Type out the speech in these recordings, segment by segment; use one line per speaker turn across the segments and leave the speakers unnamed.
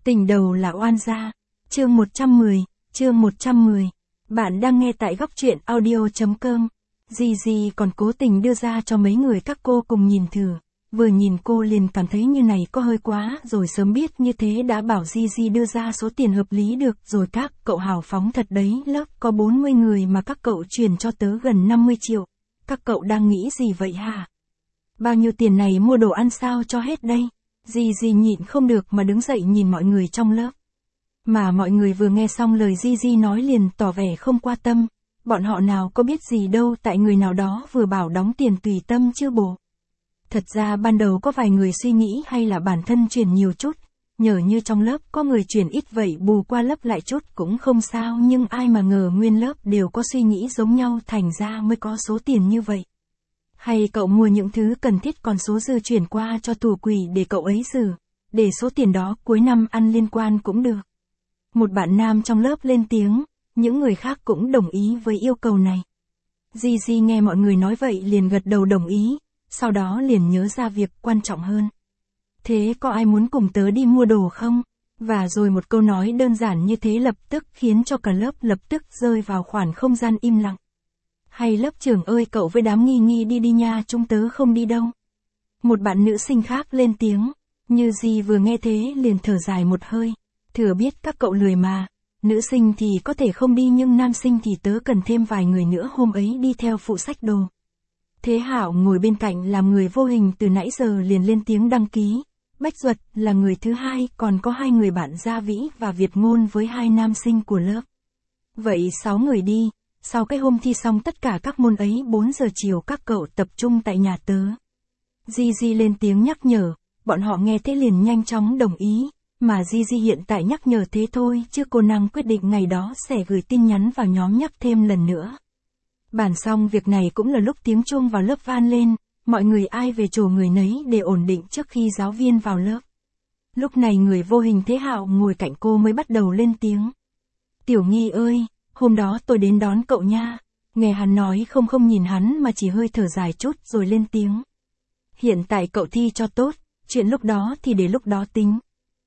Tình đầu là oan gia. Chương 110. Bạn đang nghe tại góc truyện audio.com. Gigi còn cố tình đưa ra cho mấy người các cô cùng nhìn thử. Vừa nhìn cô liền cảm thấy như này có hơi quá, rồi sớm biết như thế đã bảo Gigi đưa ra số tiền hợp lý được rồi. Các cậu hào phóng thật đấy, lớp có 40 người mà các cậu chuyển cho tớ gần 50 triệu. Các cậu đang nghĩ gì vậy hả? Bao nhiêu tiền này mua đồ ăn sao cho hết đây? Gigi nhịn không được mà đứng dậy nhìn mọi người trong lớp. Mà mọi người vừa nghe xong lời Gigi nói liền tỏ vẻ không quan tâm. Bọn họ nào có biết gì đâu, tại người nào đó vừa bảo đóng tiền tùy tâm chứ bộ. Thật ra ban đầu có vài người suy nghĩ hay là bản thân chuyển nhiều chút. Nhờ như trong lớp có người chuyển ít vậy bù qua lớp lại chút cũng không sao, nhưng ai mà ngờ nguyên lớp đều có suy nghĩ giống nhau, thành ra mới có số tiền như vậy. Hay cậu mua những thứ cần thiết còn số dư chuyển qua cho thủ quỹ để cậu ấy xử, để số tiền đó cuối năm ăn liên quan cũng được. Một bạn nam trong lớp lên tiếng, những người khác cũng đồng ý với yêu cầu này. Gigi nghe mọi người nói vậy liền gật đầu đồng ý, sau đó liền nhớ ra việc quan trọng hơn. Thế có ai muốn cùng tớ đi mua đồ không? Và rồi một câu nói đơn giản như thế lập tức khiến cho cả lớp lập tức rơi vào khoảng không gian im lặng. Hay lớp trưởng ơi, cậu với đám nghi đi nha, chúng tớ không đi đâu. Một bạn nữ sinh khác lên tiếng, như Di vừa nghe thế liền thở dài một hơi. Thừa biết các cậu lười mà, nữ sinh thì có thể không đi nhưng nam sinh thì tớ cần thêm vài người nữa hôm ấy đi theo phụ xách đồ. Thế Hảo ngồi bên cạnh làm người vô hình từ nãy giờ liền lên tiếng đăng ký. Bách Duật là người thứ hai, còn có 2 người bạn Gia Vĩ và Việt Ngôn với 2 nam sinh của lớp. Vậy 6 người đi. Sau cái hôm thi xong tất cả các môn ấy 4 giờ chiều các cậu tập trung tại nhà tớ. Gigi lên tiếng nhắc nhở, bọn họ nghe thế liền nhanh chóng đồng ý, mà Gigi hiện tại nhắc nhở thế thôi chứ cô nàng quyết định ngày đó sẽ gửi tin nhắn vào nhóm nhắc thêm lần nữa. Bàn xong việc này cũng là lúc tiếng chuông vào lớp vang lên, mọi người ai về chỗ người nấy để ổn định trước khi giáo viên vào lớp. Lúc này người vô hình Thế Hạo ngồi cạnh cô mới bắt đầu lên tiếng. Tiểu Nghi ơi, hôm đó tôi đến đón cậu nha. Nghe hắn nói không nhìn hắn mà chỉ hơi thở dài chút rồi lên tiếng. Hiện tại cậu thi cho tốt, chuyện lúc đó thì để lúc đó tính.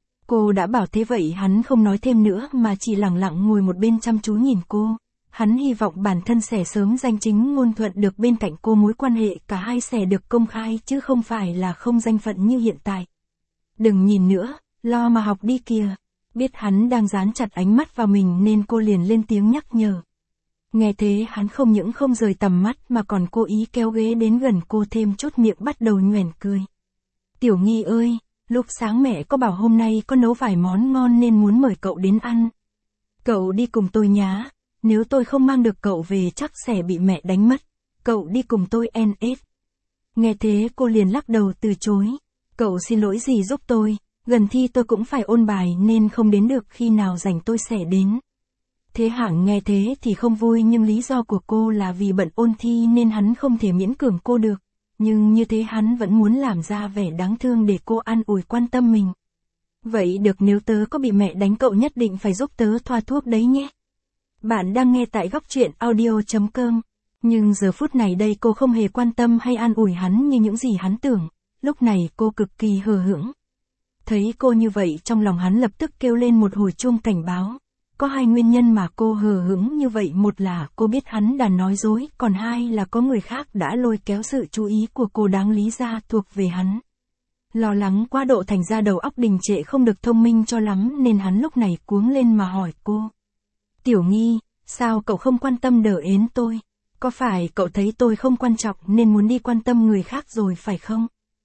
Cô đã bảo thế vậy hắn không nói thêm nữa mà chỉ lặng lặng ngồi một bên chăm chú nhìn cô. Hắn hy vọng bản thân sẽ sớm danh chính ngôn thuận được bên cạnh cô, mối quan hệ cả hai sẽ được công khai chứ không phải là không danh phận như hiện tại. Đừng nhìn nữa, lo mà học đi kìa. Biết hắn đang dán chặt ánh mắt vào mình nên cô liền lên tiếng nhắc nhở. Nghe thế hắn không những không rời tầm mắt mà còn cố ý kéo ghế đến gần cô thêm chút, miệng bắt đầu nhoẻn cười. Tiểu Nghi ơi, lúc sáng mẹ có bảo hôm nay có nấu vài món ngon nên muốn mời cậu đến ăn. Cậu đi cùng tôi nhá, nếu tôi không mang được cậu về chắc sẽ bị mẹ đánh mất. Cậu đi cùng tôi NS. Nghe thế cô liền lắc đầu từ chối. Cậu xin lỗi gì giúp tôi. Gần thi tôi cũng phải ôn bài nên không đến được, khi nào rảnh tôi sẽ đến. Thế Hạng nghe thế thì không vui, nhưng lý do của cô là vì bận ôn thi nên hắn không thể miễn cưỡng cô được. Nhưng như thế hắn vẫn muốn làm ra vẻ đáng thương để cô an ủi quan tâm mình. Vậy được, nếu tớ có bị mẹ đánh cậu nhất định phải giúp tớ thoa thuốc đấy nhé. Bạn đang nghe tại góc truyện audio.com. Nhưng giờ phút này đây cô không hề quan tâm hay an ủi hắn như những gì hắn tưởng. Lúc này cô cực kỳ hờ hững. Thấy cô như vậy trong lòng hắn lập tức kêu lên một hồi chuông cảnh báo. Có 2 nguyên nhân mà cô hờ hững như vậy, một là cô biết hắn đã nói dối, còn 2 là có người khác đã lôi kéo sự chú ý của cô đáng lý ra thuộc về hắn. Lo lắng quá độ thành ra đầu óc đình trệ, không được thông minh cho lắm nên hắn lúc này cuống lên mà hỏi cô. Tiểu Nghi, sao cậu không quan tâm đỡ ến tôi? Có phải cậu thấy tôi không quan trọng nên muốn đi quan tâm người khác rồi phải không?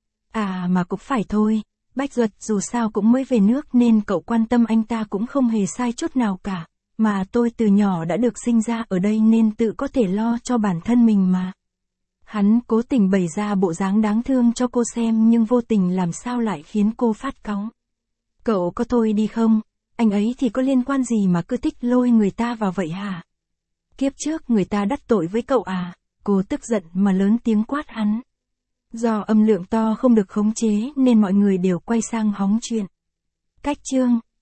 À mà cũng phải thôi. Bách Duật dù sao cũng mới về nước nên cậu quan tâm anh ta cũng không hề sai chút nào cả. Mà tôi từ nhỏ đã được sinh ra ở đây nên tự có thể lo cho bản thân mình mà. Hắn cố tình bày ra bộ dáng đáng thương cho cô xem nhưng vô tình làm sao lại khiến cô phát cáu. Cậu có thôi đi không? Anh ấy thì có liên quan gì mà cứ thích lôi người ta vào vậy hả? Kiếp trước người ta đắc tội với cậu à? Cô tức giận mà lớn tiếng quát hắn. Do âm lượng to không được khống chế nên mọi người đều quay sang hóng chuyện. Cách chương